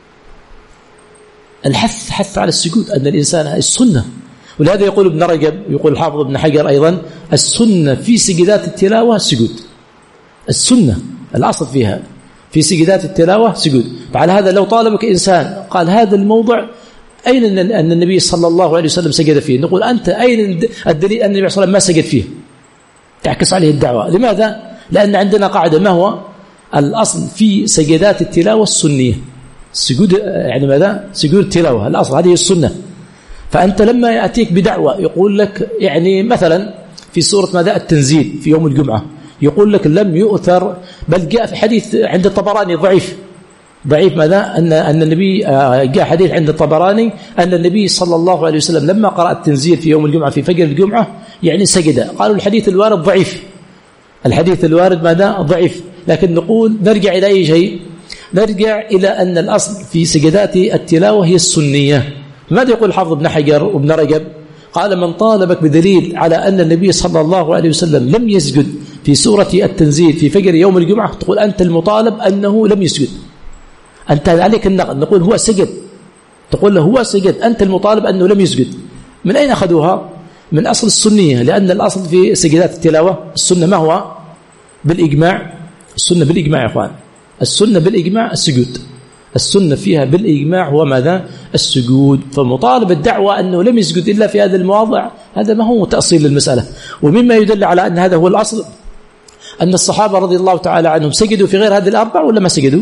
حث على السجود، أن الإنسان السنة. ولهذا يقول ابن رجب، يقول الحافظ ابن حجر أيضا السنة في سجدات التلاوة السجود، السنة الأصل فيها في سجدات التلاوة سجود. فعلى هذا لو طالبك إنسان قال هذا الموضع أين أن النبي صلى الله عليه وسلم سجد فيه، نقول أنت أين الدليل أن النبي صلى الله عليه وسلم ما سجد فيه؟ تعكس عليه الدعوة. لماذا؟ لأن عندنا قاعدة، ما هو الأصل في سجدات التلاوة السنية، السجود يعني ماذا؟ سجود التلاوة الأصل هذه السنة. فأنت لما يأتيك بدعوة يقول لك يعني مثلا في سورة ماذا التنزيل في يوم الجمعة يقول لك لم يؤثر، بل جاء في حديث عند الطبراني ضعيف ماذا أن النبي جاء حديث عند الطبراني أن النبي صلى الله عليه وسلم لما قرأ التنزيل في يوم الجمعة في فجر الجمعة يعني سجد. قالوا الحديث الوارد ضعيف، الحديث الوارد ماذا ضعيف. لكن نقول نرجع إلى أي شيء؟ نرجع إلى أن الأصل في سجدات التلاوة هي السنية. ماذا يقول الحافظ ابن حجر وابن رجب؟ قال من طالبك بدليل على أن النبي صلى الله عليه وسلم لم يسجد في سورة التنزيل في فجر يوم الجمعة تقول أنت المطالب أنه لم يسجد، أنت عليك النقل، نقول هو سجد، تقول له هو سجد، أنت المطالب أنه لم يسجد. من أين أخذوها؟ من أصل السنية، لأن الأصل في سجدات التلاوة السنة ما هو؟ بالإجماع، السنة بالإجماع يا أخوان، السنة بالإجماع السجود، السنة فيها بالإجماع هو ماذا؟ السجود. فمطالب الدعوة أنه لم يسجد إلا في هذا المواضع هذا ما هو تأصيل للمسألة. ومما يدل على أن هذا هو الأصل أن الصحابة رضي الله تعالى عنهم سجدوا في غير هذه الأربع ولا ما سجدوا؟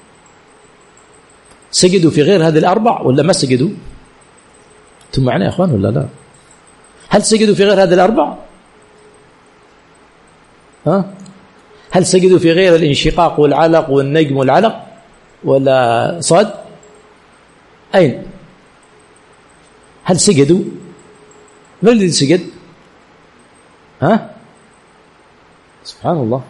سجدوا في غير هذه الأربع ولا ما سجدوا؟ أنتم معنا يا أخوان ولا لا؟ هل سجدوا في غير هذه الأربع؟ هل سجدوا في غير الانشقاق والعلق والنجم والعلق ولا صاد؟ أين؟ هل سجدوا؟ من الذي سجد؟ سبحان الله،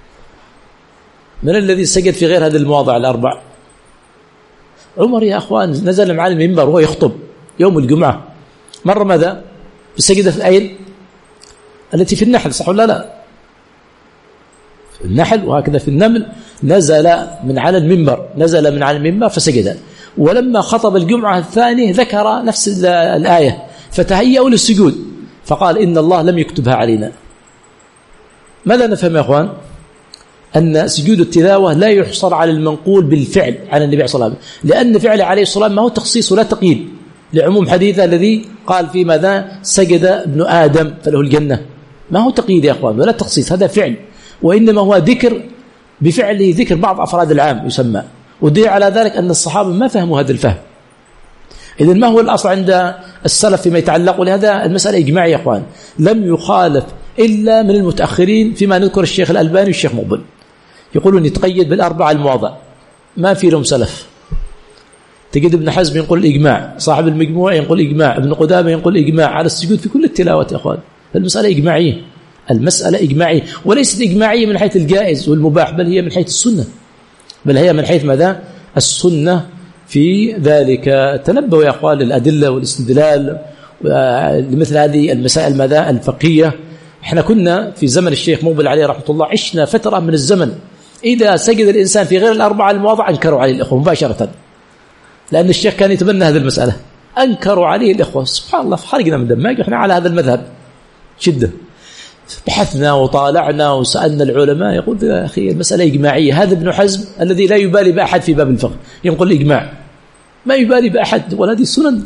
من الذي سجد في غير هذه المواضع الأربع؟ عمر يا أخوان نزل مع المنبر وهو يخطب يوم الجمعة مرة ماذا؟ سجد في أين؟ التي في النحل، صح ولا لا؟ في النحل وهكذا في النمل نزل من على المنبر فسجد. ولما خطب الجمعة الثانية ذكر نفس الآية فتهيأوا للسجود فقال إن الله لم يكتبها علينا. ماذا نفهم يا أخوان؟ أن سجود التلاوة لا يحصر على المنقول بالفعل عن النبي صلى الله عليه وسلم، لأن فعله عليه الصلاة والسلام ما هو تخصيص ولا تقييد، لعموم حديثه الذي قال في ماذا سجد ابن آدم فله الجنة. ما هو تقييد يا أخوان ولا تخصيص، هذا فعل، وإنما هو ذكر بفعله ذكر بعض أفراد العام يسمى. ودليل على ذلك أن الصحابة ما فهموا هذا الفهم. إذن ما هو الأصل عند السلف فيما يتعلق لهذا المسألة إجماعية يا أخوان، لم يخالف إلا من المتأخرين فيما نذكر الشيخ الألباني والشيخ مقبل يقولون يتقيد بالأربعة المواضع، ما في لهم سلف. تجد ابن حزم يقول إجماع، صاحب المجموع يقول إجماع، ابن قدامة يقول إجماع على السجود في كل التلاوات يا أخوان. المسألة إجماعية، المسألة إجماعية، وليست إجماعية من حيث الجائز والمباح، بل هي من حيث السنة، بل هي من حيث ماذا السنة في ذلك. تنبهوا يا أخوان للأدلة والاستدلال لمثل هذه المسائل ماذا الفقهية. احنا كنا في زمن الشيخ مقبل عليه رحمة الله عشنا فترة من الزمن إذا سجد الإنسان في غير الأربعة المواضع أنكروا عليه الإخوة مباشرة، لأن الشيخ كان يتبنى هذه المسألة، أنكروا عليه الإخوة. سبحان الله، حرقنا من دماغ، احنا على هذا المذهب شدة. بحثنا وطالعنا وسألنا العلماء، يقول يا أخي المسألة إجماعية. هذا ابن حزم الذي لا يبالي بأحد في باب الفقه ينقل إجماع، ما يبالي بأحد، وهذه السنن.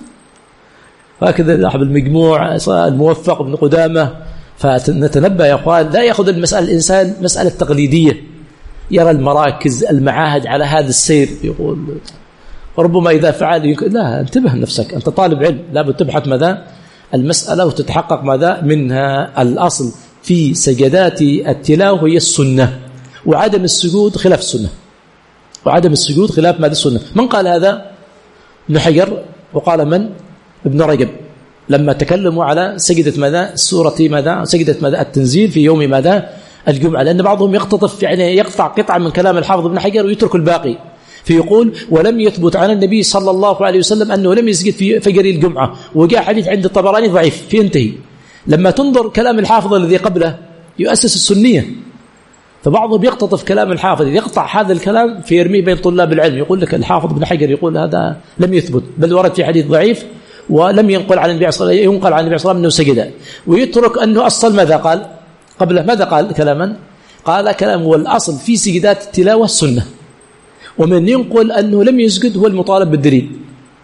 هكذا صاحب المجموع الموفق ابن قدامة. فنتنبه يا أخوان، لا يأخذ المسألة الإنسان مسألة تقليدية، يرى المراكز المعاهد على هذا السير، يقول ربما إذا فعل لا، انتبه نفسك، أنت طالب علم، لابد تبحث ماذا المسألة وتتحقق ماذا منها. الأصل في سجدات التلاوة هي السنة، وعدم السجود خلاف السنة، وعدم السجود خلاف ماذا السنة. من قال هذا؟ ابن حجر، وقال من؟ ابن رجب، لما تكلموا على سجدة ماذا سورة ماذا سجدة ماذا التنزيل في يوم ماذا الجمعة، لأن بعضهم يقتطف يعني يقطع قطعة من كلام الحافظ ابن حجر ويترك الباقي، فيقول ولم يثبت عن النبي صلى الله عليه وسلم أنه لم يسجد في فجر الجمعة، وجاء حديث عند الطبراني ضعيف فينتهي. لما تنظر كلام الحافظ الذي قبله يؤسس السنية، فبعضهم يقتطف كلام الحافظ يقطع هذا الكلام في يرميه بين طلاب العلم، يقول لك الحافظ ابن حجر يقول هذا لم يثبت، بل ورد في حديث ضعيف ولم ينقل عن النبي صلى الله عليه وسلم، ينقل عن النبي صلى الله عليه وسلم أنه سجد، ويترك أنه أصل ماذا قال قبله. ماذا قال كلاما؟ قال كلام هو الأصل في سجدات التلاوة السنة، ومن ينقل أنه لم يسجد هو المطالب بالدليل.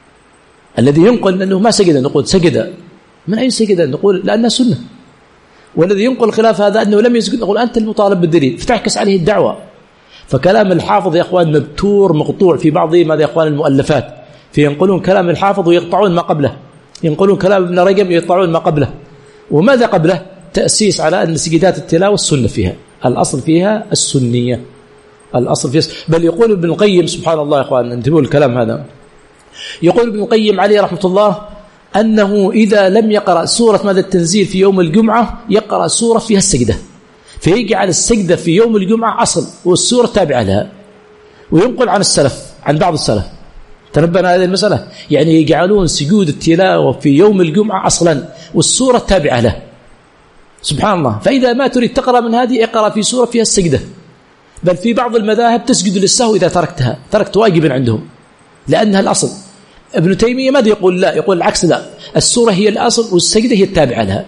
الذي ينقل أنه ما سجد نقول سجد، من أين سجد نقول لأنها سنة، والذي ينقل خلاف هذا أنه لم يسجد نقول أنت المطالب بالدليل، فتعكس عليه الدعوة. فكلام الحافظ يا أخوان مبتور مقطوع في بعض ماذا يا أخوان المؤلفات، فينقلون كلام الحافظ ويقطعون ما قبله، ينقلون كلام ابن رجب ويقطعون ما قبله. وماذا قبله؟ تأسيس على أن سجدات التلاوة السنة فيها، الأصل فيها السنية، الأصل فيها. بل يقول ابن القيم سبحان الله يا أخوان، انتبهوا الكلام هذا، يقول ابن القيم عليه رحمة الله أنه إذا لم يقرأ سورة ماذا التنزيل في يوم الجمعة يقرأ سورة فيها السجدة، فيجعل السجدة في يوم الجمعة أصل والسورة تابعة لها. وينقل عن السلف، عن بعض السلف، تنبهنا هذه المسألة، يعني يجعلون سجود التلاوة في يوم الجمعة أصلا والسورة تابعة له. سبحان الله. فإذا ما تريد تقرأ من هذه اقرأ في سورة فيها السجدة. بل في بعض المذاهب تسجد للسهو إذا تركتها، تركت واجبا عندهم لأنها الأصل. ابن تيمية ماذا يقول؟ لا، يقول العكس، لا، السورة هي الأصل والسجدة هي التابعة لها.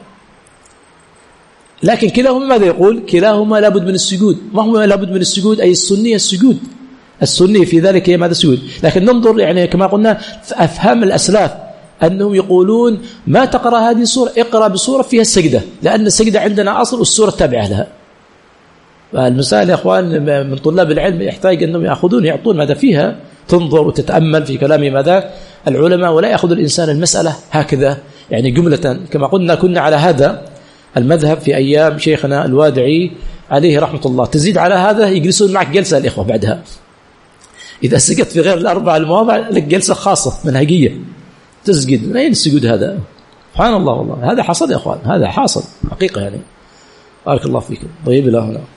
لكن كلاهما ماذا يقول؟ كلاهما لابد من السجود. ما هو لابد من السجود؟ أي السنية السجود، السنية في ذلك هي ماذا السجود. لكن ننظر يعني كما قلنا أفهم الأسلاف أنهم يقولون ما تقرأ هذه السورة اقرأ بسورة فيها السجدة، لأن السجدة عندنا أصل والسورة التابعة لها. المسائل يا أخوان من طلاب العلم يحتاج أنهم يأخذون يعطون ماذا فيها، تنظر وتتأمل في كلام ماذا العلماء، ولا يأخذ الإنسان المسألة هكذا يعني جملة. كما قلنا كنا على هذا المذهب في أيام شيخنا الوادعي عليه رحمة الله. تزيد على هذا يجلسون معك جلسة الإخوة بعدها، إذا سجدت في غير الأربع المواضع لك جلسة خاصة منهجية تسجد. من أين السجود هذا؟ سبحان الله، والله هذا حصل يا أخوان، هذا حاصل حقيقة يعني. بارك الله فيكم. طيب إلى هنا.